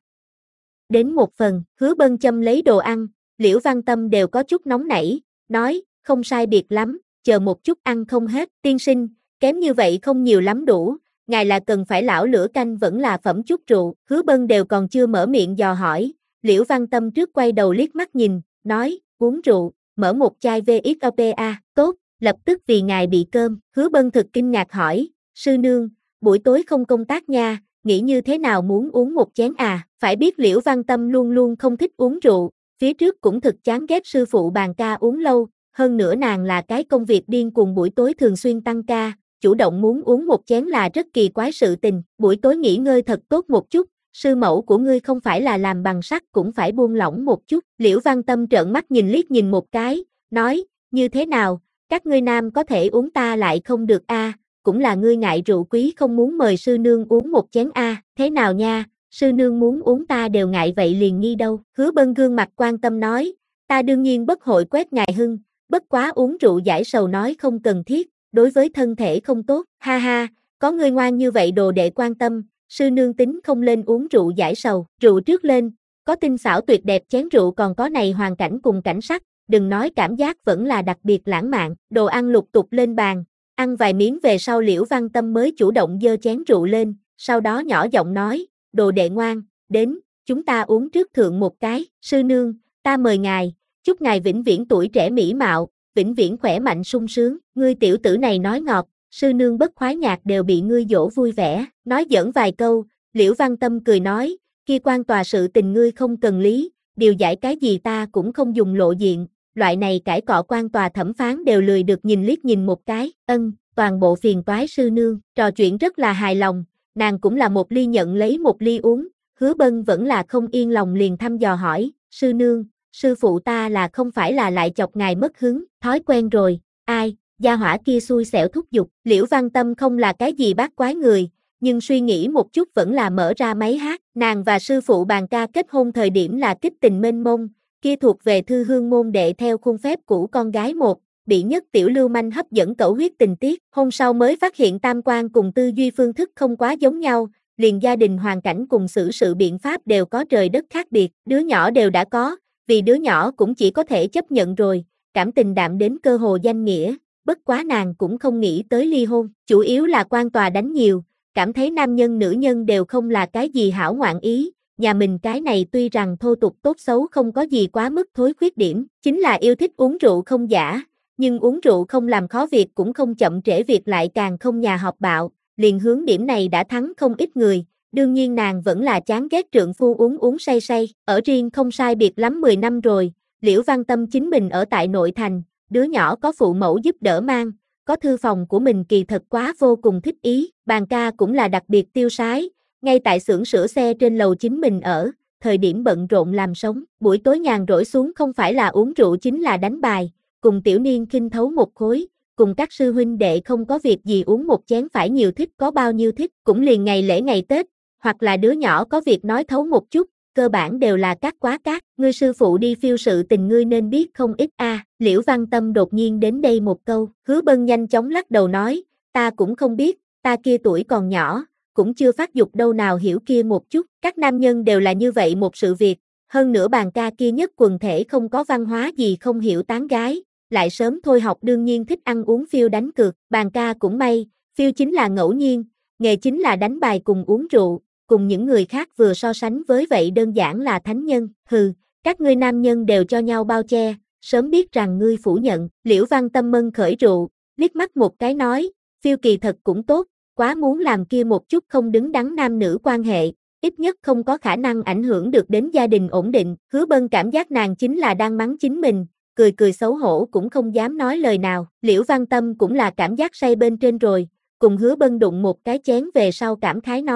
Đến một phần, Hứa Bân châm lấy đồ ăn, Liễu Văn Tâm đều có chút nóng nảy, nói, không sai biệt lắm, chờ một chút ăn không hết, tiên sinh, kém như vậy không nhiều lắm đủ, ngài là cần phải lão lửa canh vẫn là phẩm chút rượu. Hứa Bân đều còn chưa mở miệng dò hỏi, Liễu Văn Tâm trước quay đầu liếc mắt nhìn, nói, uống rượu, mở một chai VXOPA, tốt, lập tức vì ngài bị cơm. Hứa Bân thực kinh ngạc hỏi, sư nương, buổi tối không công tác nha, nghĩ như thế nào muốn uống một chén à? Phải biết Liễu Văn Tâm luôn luôn không thích uống rượu, phía trước cũng thực chán ghét sư phụ bàn ca uống lâu, hơn nữa nàng là cái công việc điên cuồng buổi tối thường xuyên tăng ca, chủ động muốn uống một chén là rất kỳ quái sự tình. Buổi tối nghỉ ngơi thật tốt một chút, sư mẫu của ngươi không phải là làm bằng sắt cũng phải buông lỏng một chút. Liễu Văn Tâm trợn mắt nhìn liếc nhìn một cái, nói, như thế nào, các ngươi nam có thể uống ta lại không được a? Cũng là ngươi ngại rượu quý không muốn mời sư nương uống một chén a, thế nào nha, sư nương muốn uống ta đều ngại vậy liền nghi đâu. Hứa Bân gương mặt quan tâm nói, ta đương nhiên bất hội quét ngài hưng, bất quá uống rượu giải sầu nói không cần thiết, đối với thân thể không tốt, ha ha, có ngươi ngoan như vậy đồ đệ quan tâm, sư nương tính không lên uống rượu giải sầu, rượu trước lên, có tinh xảo tuyệt đẹp chén rượu còn có này hoàn cảnh cùng cảnh sắc, đừng nói cảm giác vẫn là đặc biệt lãng mạn. Đồ ăn lục tục lên bàn, ăn vài miếng về sau Liễu Văn Tâm mới chủ động dơ chén rượu lên, sau đó nhỏ giọng nói, đồ đệ ngoan, đến, chúng ta uống trước thượng một cái, sư nương, ta mời ngài, chúc ngài vĩnh viễn tuổi trẻ mỹ mạo, vĩnh viễn khỏe mạnh sung sướng. Ngươi tiểu tử này nói ngọt, sư nương bất khoái nhạc đều bị ngươi dỗ vui vẻ. Nói giỡn vài câu, Liễu Văn Tâm cười nói, kia quan tòa sự tình ngươi không cần lý, điều giải cái gì ta cũng không dùng lộ diện, loại này cãi cọ quan tòa thẩm phán đều lười được nhìn liếc nhìn một cái. Toàn bộ phiền toái sư nương. Trò chuyện rất là hài lòng, nàng cũng là một ly nhận lấy một ly uống. Hứa Bân vẫn là không yên lòng liền thăm dò hỏi, sư nương, sư phụ ta là không phải là lại chọc ngài mất hứng, thói quen rồi, ai, gia hỏa kia xui xẻo thúc giục. Liễu Văn Tâm không là cái gì bác quái người, nhưng suy nghĩ một chút vẫn là mở ra máy hát. Nàng và sư phụ bàn ca kết hôn thời điểm là kích tình mênh mông, kia thuộc về thư hương môn đệ theo khuôn phép cũ con gái một, bị nhất tiểu lưu manh hấp dẫn cẩu huyết tình tiết. Hôm sau mới phát hiện tam quan cùng tư duy phương thức không quá giống nhau, liền gia đình hoàn cảnh cùng xử sự biện pháp đều có trời đất khác biệt, đứa nhỏ đều đã có, vì đứa nhỏ cũng chỉ có thể chấp nhận rồi, cảm tình đạm đến cơ hồ danh nghĩa, bất quá nàng cũng không nghĩ tới ly hôn, chủ yếu là quan tòa đánh nhiều, cảm thấy nam nhân nữ nhân đều không là cái gì hảo ngoạn ý, nhà mình cái này tuy rằng thô tục tốt xấu không có gì quá mức thối khuyết điểm, chính là yêu thích uống rượu không giả, nhưng uống rượu không làm khó việc cũng không chậm trễ việc lại càng không nhà họp bạo, liền hướng điểm này đã thắng không ít người. Đương nhiên nàng vẫn là chán ghét trượng phu uống say say, ở riêng không sai biệt lắm 10 năm rồi, Liễu Văn Tâm chính mình ở tại nội thành, đứa nhỏ có phụ mẫu giúp đỡ mang, có thư phòng của mình kỳ thật quá vô cùng thích ý, bàn ca cũng là đặc biệt tiêu sái, ngay tại xưởng sửa xe trên lầu chính mình ở, thời điểm bận rộn làm sống, buổi tối nhàn rỗi xuống không phải là uống rượu chính là đánh bài, cùng tiểu niên khinh thấu một khối. Cùng các sư huynh đệ không có việc gì uống một chén phải nhiều thích có bao nhiêu thích, cũng liền ngày lễ ngày Tết, hoặc là đứa nhỏ có việc nói thấu một chút, cơ bản đều là cát quá cát, ngươi sư phụ đi phiêu sự tình ngươi nên biết không ít a. Liễu Văn Tâm đột nhiên đến đây một câu, Hứa Bân nhanh chóng lắc đầu nói, ta cũng không biết, ta kia tuổi còn nhỏ, cũng chưa phát dục đâu nào hiểu kia một chút, các nam nhân đều là như vậy một sự việc, hơn nữa bàn ca kia nhất quần thể không có văn hóa gì không hiểu tán gái. Lại sớm thôi học đương nhiên thích ăn uống phiêu đánh cược, bàn ca cũng may, phiêu chính là ngẫu nhiên, nghề chính là đánh bài cùng uống rượu, cùng những người khác vừa so sánh với vậy đơn giản là thánh nhân, hừ, các ngươi nam nhân đều cho nhau bao che, sớm biết rằng ngươi phủ nhận. Liễu Văn Tâm mân khởi rượu, liếc mắt một cái nói, phiêu kỳ thật cũng tốt, quá muốn làm kia một chút không đứng đắn nam nữ quan hệ, ít nhất không có khả năng ảnh hưởng được đến gia đình ổn định. Hứa Bân cảm giác nàng chính là đang mắng chính mình, cười cười xấu hổ cũng không dám nói lời nào. Liễu Văn Tâm cũng là cảm giác say bên trên rồi, cùng Hứa Bân đụng một cái chén về sau cảm khái nói,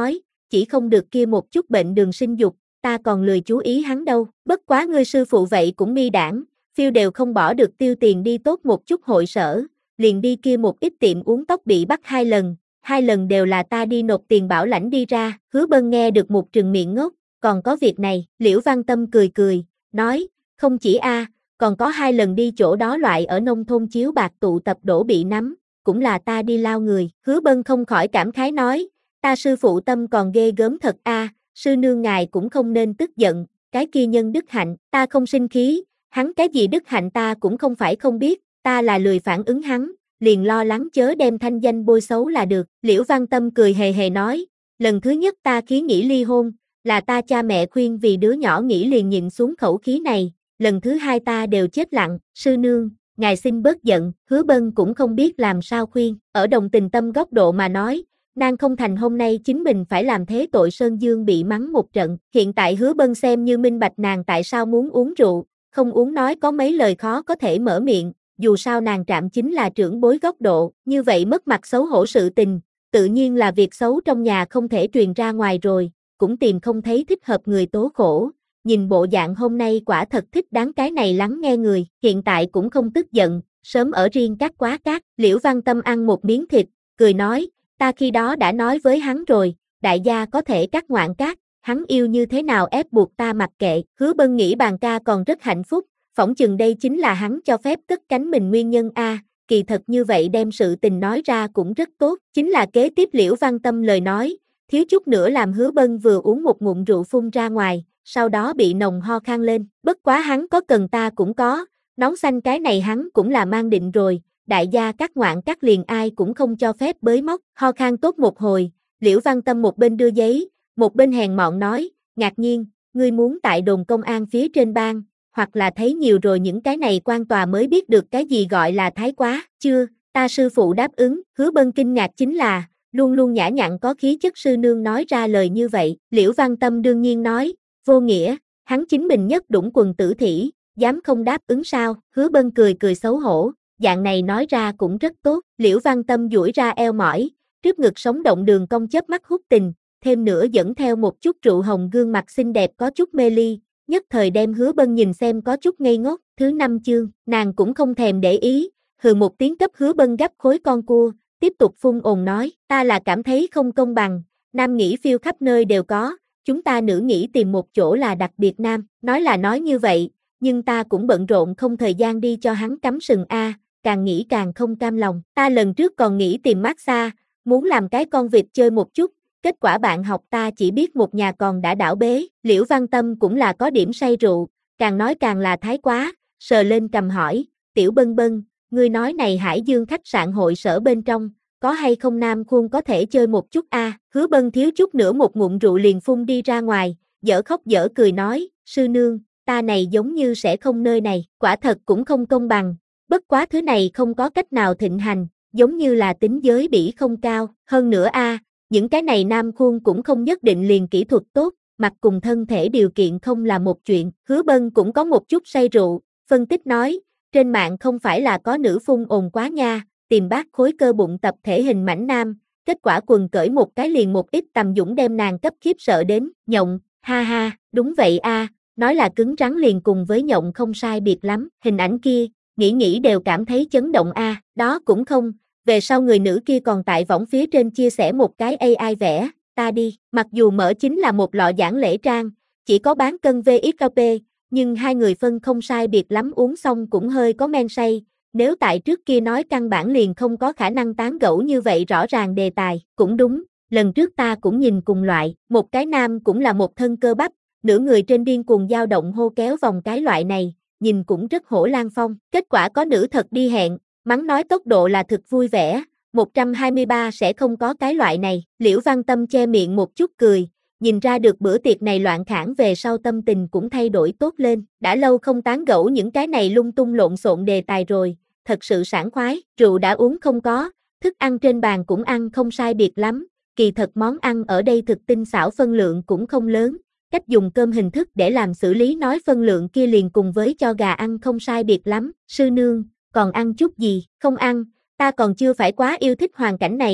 chỉ không được kia một chút bệnh đường sinh dục, ta còn lười chú ý hắn đâu, bất quá ngươi sư phụ vậy cũng mi đảng, phiêu đều không bỏ được tiêu tiền đi tốt một chút hội sở, liền đi kia một ít tiệm uống tóc bị bắt 2 lần đều là ta đi nộp tiền bảo lãnh đi ra, Hứa Bân nghe được một trừng miệng ngốc, còn có việc này, Liễu Văn Tâm cười cười, nói, không chỉ còn có 2 lần đi chỗ đó loại ở nông thôn chiếu bạc tụ tập đổ bị nắm, cũng là ta đi lao người, Hứa Bân không khỏi cảm khái nói, ta sư phụ Tâm còn ghê gớm thật sư nương ngài cũng không nên tức giận, cái kia nhân đức hạnh, ta không sinh khí, hắn cái gì đức hạnh ta cũng không phải không biết, ta là lười phản ứng hắn, liền lo lắng chớ đem thanh danh bôi xấu là được, Liễu Văn Tâm cười hề hề nói, lần thứ nhất ta khí nghĩ ly hôn, là ta cha mẹ khuyên vì đứa nhỏ nghĩ liền nhịn xuống khẩu khí này, lần thứ 2 ta đều chết lặng, sư nương, ngài xin bớt giận, Hứa Bân cũng không biết làm sao khuyên, ở đồng tình tâm góc độ mà nói, nàng không thành hôm nay chính mình phải làm thế tội Sơn Dương bị mắng một trận, hiện tại Hứa Bân xem như minh bạch nàng tại sao muốn uống rượu, không uống nói có mấy lời khó có thể mở miệng, dù sao nàng trạm chính là trưởng bối góc độ, như vậy mất mặt xấu hổ sự tình, tự nhiên là việc xấu trong nhà không thể truyền ra ngoài rồi, cũng tìm không thấy thích hợp người tố khổ. Nhìn bộ dạng hôm nay quả thật thích đáng cái này lắng nghe người, hiện tại cũng không tức giận, sớm ở riêng các quá cát, Liễu Văn Tâm ăn một miếng thịt, cười nói, ta khi đó đã nói với hắn rồi, đại gia có thể cắt ngoạn cát, hắn yêu như thế nào ép buộc ta mặc kệ, Hứa Bân nghĩ bàn ca còn rất hạnh phúc, phỏng chừng đây chính là hắn cho phép cất cánh mình nguyên nhân kỳ thật như vậy đem sự tình nói ra cũng rất tốt, chính là kế tiếp Liễu Văn Tâm lời nói, thiếu chút nữa làm Hứa Bân vừa uống một ngụm rượu phun ra ngoài, sau đó bị nồng ho khan lên, bất quá hắn có cần ta cũng có, nón xanh cái này hắn cũng là mang định rồi, đại gia cắt ngoạn cắt liền ai cũng không cho phép bới móc, ho khan tốt một hồi, Liễu Văn Tâm một bên đưa giấy, một bên hèn mọn nói, ngạc nhiên, ngươi muốn tại đồn công an phía trên bang, hoặc là thấy nhiều rồi những cái này quan tòa mới biết được cái gì gọi là thái quá, chưa, ta sư phụ đáp ứng, Hứa Bân kinh ngạc chính là, luôn luôn nhã nhặn có khí chất sư nương nói ra lời như vậy, Liễu Văn Tâm đương nhiên nói, vô nghĩa, hắn chính mình nhất đũng quần tử thỉ, dám không đáp ứng sao, Hứa Bân cười cười xấu hổ, dạng này nói ra cũng rất tốt, Liễu Văn Tâm duỗi ra eo mỏi, trước ngực sống động đường cong chớp mắt hút tình, thêm nữa dẫn theo một chút rượu hồng gương mặt xinh đẹp có chút mê ly, nhất thời đem Hứa Bân nhìn xem có chút ngây ngốc, thứ 5 chương, nàng cũng không thèm để ý, hừ một tiếng cấp Hứa Bân gấp khối con cua, tiếp tục phun ồn nói, ta là cảm thấy không công bằng, nam nghĩ phiêu khắp nơi đều có, chúng ta nữ nghĩ tìm một chỗ là đặc biệt nam, nói là nói như vậy, nhưng ta cũng bận rộn không thời gian đi cho hắn cắm sừng càng nghĩ càng không cam lòng, ta lần trước còn nghĩ tìm massage, muốn làm cái con vịt chơi một chút, kết quả bạn học ta chỉ biết một nhà còn đã đảo bế, Liễu Văn Tâm cũng là có điểm say rượu, càng nói càng là thái quá, sờ lên cầm hỏi, Tiểu Bân Bân, ngươi nói này Hải Dương khách sạn hội sở bên trong, có hay không nam khuôn có thể chơi một chút Hứa Bân thiếu chút nữa một ngụm rượu liền phun đi ra ngoài, dở khóc dở cười nói, sư nương, ta này giống như sẽ không nơi này, quả thật cũng không công bằng, bất quá thứ này không có cách nào thịnh hành, giống như là tính giới bỉ không cao, hơn nữa những cái này nam khuôn cũng không nhất định liền kỹ thuật tốt, mặt cùng thân thể điều kiện không là một chuyện, Hứa Bân cũng có một chút say rượu, phân tích nói, trên mạng không phải là có nữ phun ồn quá nha, tìm bác khối cơ bụng tập thể hình mảnh nam, kết quả quần cởi một cái liền một ít tầm dũng đem nàng cấp khiếp sợ đến, nhộng, ha ha, đúng vậy nói là cứng rắn liền cùng với nhộng không sai biệt lắm, hình ảnh kia, nghĩ đều cảm thấy chấn động đó cũng không, về sau người nữ kia còn tại võng phía trên chia sẻ một cái AI vẽ, ta đi, mặc dù mở chính là một lọ giản lễ trang, chỉ có bán cân VXKP, nhưng hai người phân không sai biệt lắm uống xong cũng hơi có men say, nếu tại trước kia nói căn bản liền không có khả năng tán gẫu như vậy rõ ràng đề tài, cũng đúng, lần trước ta cũng nhìn cùng loại, một cái nam cũng là một thân cơ bắp, nửa người trên điên cuồng dao động hô kéo vòng cái loại này, nhìn cũng rất hổ lan phong, kết quả có nữ thật đi hẹn, mắng nói tốc độ là thực vui vẻ, 123 sẽ không có cái loại này, Liễu Văn Tâm che miệng một chút cười, nhìn ra được bữa tiệc này loạn khảng về sau tâm tình cũng thay đổi tốt lên, đã lâu không tán gẫu những cái này lung tung lộn xộn đề tài rồi, thật sự sảng khoái, rượu đã uống không có, thức ăn trên bàn cũng ăn không sai biệt lắm, kỳ thật món ăn ở đây thực tinh xảo phân lượng cũng không lớn, cách dùng cơm hình thức để làm xử lý nói phân lượng kia liền cùng với cho gà ăn không sai biệt lắm, sư nương, còn ăn chút gì, không ăn, ta còn chưa phải quá yêu thích hoàn cảnh này,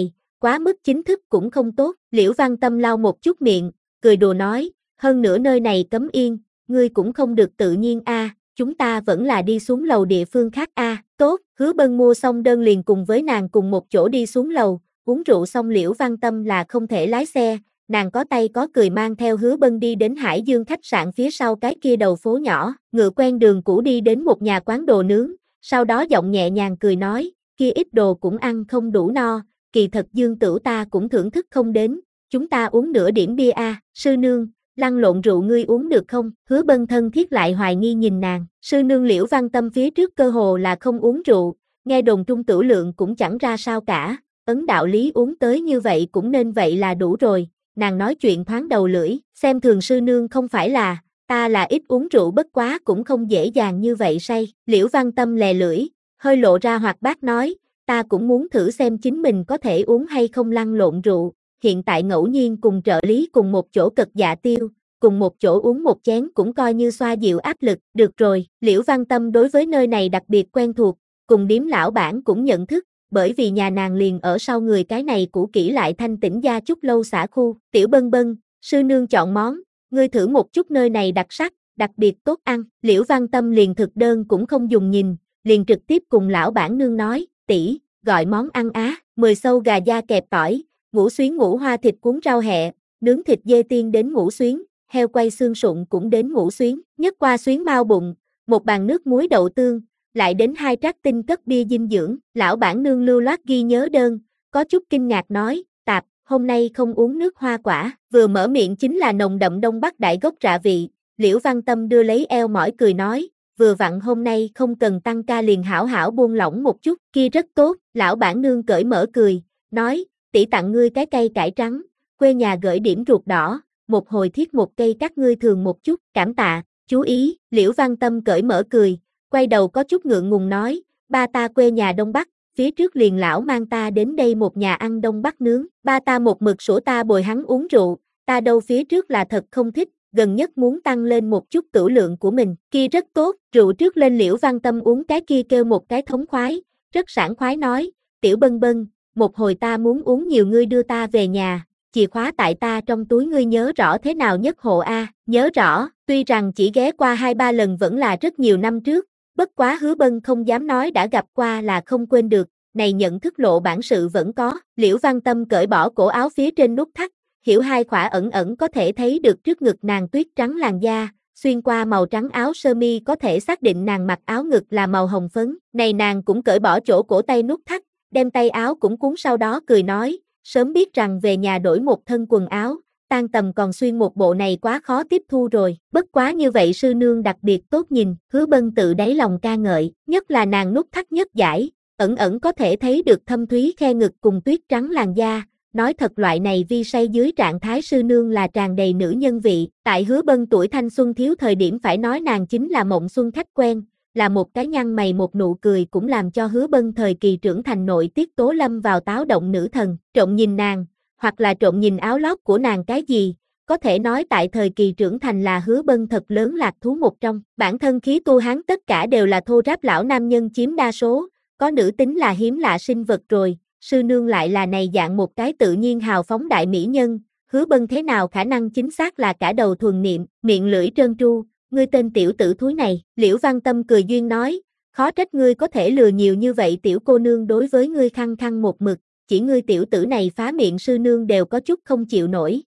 quá mức chính thức cũng không tốt. Liễu Văn Tâm lau một chút miệng, cười đùa nói, hơn nữa nơi này cấm yên, ngươi cũng không được tự nhiên a, chúng ta vẫn là đi xuống lầu địa phương khác a. Tốt, Hứa Bân mua xong đơn liền cùng với nàng cùng một chỗ đi xuống lầu, uống rượu xong Liễu Văn Tâm là không thể lái xe, nàng có tay có cười mang theo Hứa Bân đi đến Hải Dương khách sạn phía sau cái kia đầu phố nhỏ, ngựa quen đường cũ đi đến một nhà quán đồ nướng, sau đó giọng nhẹ nhàng cười nói, kia ít đồ cũng ăn không đủ no, kỳ thật Dương Tửu ta cũng thưởng thức không đến, chúng ta uống nửa điểm bia a, sư nương, lăn lộn rượu ngươi uống được không? Hứa Bân thân thiết lại hoài nghi nhìn nàng, sư nương Liễu Văn Tâm phía trước cơ hồ là không uống rượu, nghe đồn trung tửu lượng cũng chẳng ra sao cả, ấn đạo lý uống tới như vậy cũng nên vậy là đủ rồi, nàng nói chuyện thoáng đầu lưỡi, xem thường sư nương không phải là, ta là ít uống rượu bất quá cũng không dễ dàng như vậy say, Liễu Văn Tâm lè lưỡi, hơi lộ ra hoạt bát nói, ta cũng muốn thử xem chính mình có thể uống hay không lăn lộn rượu, hiện tại ngẫu nhiên cùng trợ lý cùng một chỗ cật dạ tiêu, cùng một chỗ uống một chén cũng coi như xoa dịu áp lực, được rồi, Liễu Văn Tâm đối với nơi này đặc biệt quen thuộc, cùng điếm lão bản cũng nhận thức, bởi vì nhà nàng liền ở sau người cái này cũ kỹ lại thanh tĩnh gia chúc lâu xã khu, Tiểu Bân Bân, sư nương chọn món, ngươi thử một chút nơi này đặc sắc, đặc biệt tốt ăn, Liễu Văn Tâm liền thực đơn cũng không dùng nhìn, liền trực tiếp cùng lão bản nương nói, tỷ, gọi món ăn á, 10 sâu gà da kẹp tỏi, ngũ xuyến ngũ hoa thịt cuốn rau hẹ, nướng thịt dê tiên đến ngũ xuyến, heo quay xương sụn cũng đến ngũ xuyến, nhất qua xuyến bao bụng, một bàn nước muối đậu tương, lại đến 2 trát tinh cất bia dinh dưỡng, lão bản nương lưu loát ghi nhớ đơn, có chút kinh ngạc nói, tạp, hôm nay không uống nước hoa quả, vừa mở miệng chính là nồng đậm Đông Bắc đại gốc rạ vị, Liễu Văn Tâm đưa lấy eo mỏi cười nói, vừa vặn hôm nay không cần tăng ca liền hảo hảo buông lỏng một chút, kia rất tốt, lão bản nương cởi mở cười, nói, tỷ tặng ngươi cái cây cải trắng, quê nhà gửi điểm ruột đỏ, một hồi thiết một cây cắt ngươi thường một chút, cảm tạ, chú ý, Liễu Văn Tâm cởi mở cười, quay đầu có chút ngượng ngùng nói, ba ta quê nhà Đông Bắc, phía trước liền lão mang ta đến đây một nhà ăn Đông Bắc nướng, ba ta một mực sủa ta bồi hắn uống rượu, ta đâu phía trước là thật không thích, gần nhất muốn tăng lên một chút tửu lượng của mình, kia rất tốt, rượu trước lên Liễu Văn Tâm uống cái kia kêu một cái thống khoái, rất sảng khoái nói, Tiểu Bân Bân, một hồi ta muốn uống nhiều ngươi đưa ta về nhà, chìa khóa tại ta trong túi ngươi nhớ rõ thế nào nhất hộ a, nhớ rõ, tuy rằng chỉ ghé qua 2-3 lần vẫn là rất nhiều năm trước, bất quá Hứa Bân không dám nói đã gặp qua là không quên được, này nhận thức lộ bản sự vẫn có, Liễu Văn Tâm cởi bỏ cổ áo phía trên nút thắt, hiểu hai khỏa ẩn ẩn có thể thấy được trước ngực nàng tuyết trắng làn da, xuyên qua màu trắng áo sơ mi có thể xác định nàng mặc áo ngực là màu hồng phấn, này nàng cũng cởi bỏ chỗ cổ tay nút thắt, đem tay áo cũng cuốn sau đó cười nói, sớm biết rằng về nhà đổi một thân quần áo, tan tầm còn xuyên một bộ này quá khó tiếp thu rồi, bất quá như vậy sư nương đặc biệt tốt nhìn, Hứa Bân tự đáy lòng ca ngợi, nhất là nàng nút thắt nhất giải, ẩn ẩn có thể thấy được thâm thúy khe ngực cùng tuyết trắng làn da, nói thật loại này vi say dưới trạng thái sư nương là tràn đầy nữ nhân vị, tại Hứa Bân tuổi thanh xuân thiếu thời điểm phải nói nàng chính là mộng xuân khách quen, là một cái nhăn mày một nụ cười cũng làm cho Hứa Bân thời kỳ trưởng thành nội tiết tố lâm vào táo động nữ thần, trộm nhìn nàng, hoặc là trộm nhìn áo lót của nàng cái gì, có thể nói tại thời kỳ trưởng thành là Hứa Bân thật lớn lạc thú một trong, bản thân khí tu hán tất cả đều là thô ráp lão nam nhân chiếm đa số, có nữ tính là hiếm lạ sinh vật rồi, sư nương lại là này dạng một cái tự nhiên hào phóng đại mỹ nhân, Hứa Bân thế nào khả năng chính xác là cả đầu thuần niệm, miệng lưỡi trơn tru, ngươi tên tiểu tử thúi này, Liễu Văn Tâm cười duyên nói, khó trách ngươi có thể lừa nhiều như vậy tiểu cô nương đối với ngươi khăng khăng một mực, chỉ ngươi tiểu tử này phá miệng sư nương đều có chút không chịu nổi,